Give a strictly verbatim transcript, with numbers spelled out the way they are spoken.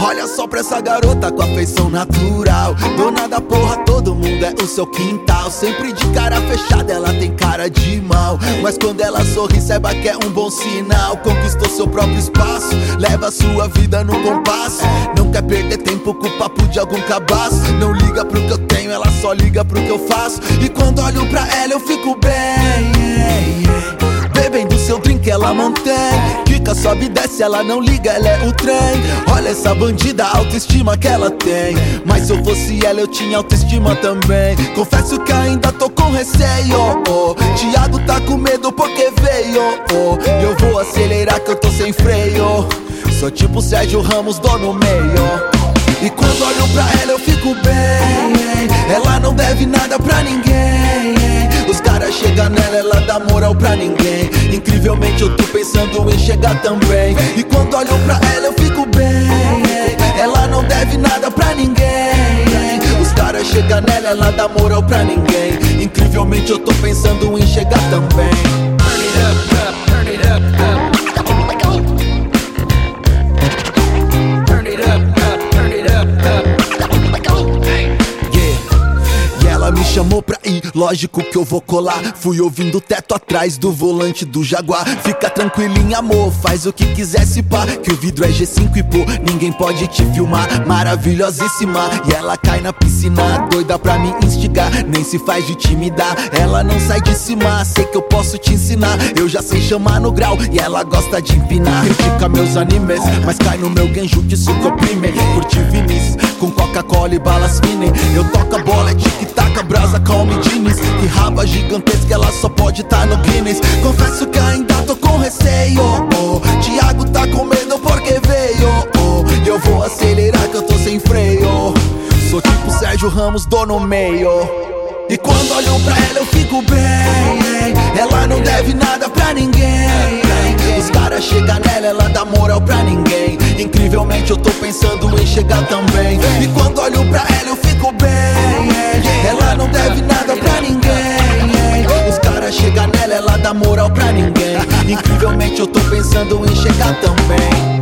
Olha só pra essa garota com a feição natural. Dona da porra, todo mundo é o seu quintal. Sempre de cara fechada, ela tem cara de mal, mas quando ela sorri, saiba que é um bom sinal. Conquistou seu próprio espaço, leva sua vida no compasso. Não quer perder tempo com o papo de algum cabaço. Não liga pro que eu tenho, ela só liga pro que eu faço. E quando olho pra ela eu fico bem, bebendo seu drink ela mantém. Fica, sobe e desce, ela não liga, ela é o trem. Olha essa bandida, a autoestima que ela tem. Mas se eu fosse ela eu tinha autoestima também. Confesso que ainda tô com receio, oh. Thiago tá com medo porque veio, oh. Eu vou acelerar que eu tô sem freio. Sou tipo Sérgio Ramos, dou no meio. E quando olho pra ela eu fico bem. Ela não deve nada pra ninguém. Os caras chegam nela, ela dá moral pra ninguém. Incrivelmente eu tô pensando em chegar também. E quando olho pra ela eu fico bem. Ela não deve nada pra ninguém. Os caras chegam nela, ela dá moral pra ninguém. Incrivelmente eu tô pensando em chegar também. Turn it up, up, turn it up, up. Turn it up, up, turn it up, up. Ela me chamou pra ir, lógico que eu vou colar. Fui ouvindo o teto atrás do volante do Jaguar. Fica tranquilinho amor, faz o que quiser se pá, que o vidro é G cinco e pô, ninguém pode te filmar. Maravilhosíssima, e ela cai na piscina, doida pra me instigar, nem se faz de timidar. Ela não sai de cima, sei que eu posso te ensinar. Eu já sei chamar no grau, e ela gosta de empinar. Critica meus animes, mas cai no meu genjutsu que oprime. Curte Vinícius, com Coca-Cola e balas finem. Eu toco a bola, é tic-tac, brasa, calme jeans. Que raba gigantesca, ela só pode tá no Guinness. Confesso que ainda tô com receio, oh. Thiago tá com medo porque veio, oh. Eu vou acelerar que eu tô sem freio. Sou tipo Sérgio Ramos, dou no meio. E quando olho pra ela eu fico bem. Ela não deve nada pra ninguém. Os caras chegam nela, ela dá moral pra ninguém. Incrivelmente eu tô pensando em chegar também. E quando olho pra ela eu fico bem. Ela não deve nada pra ninguém. Os caras chegam nela, ela dá moral pra ninguém. Incrivelmente eu tô pensando em chegar também.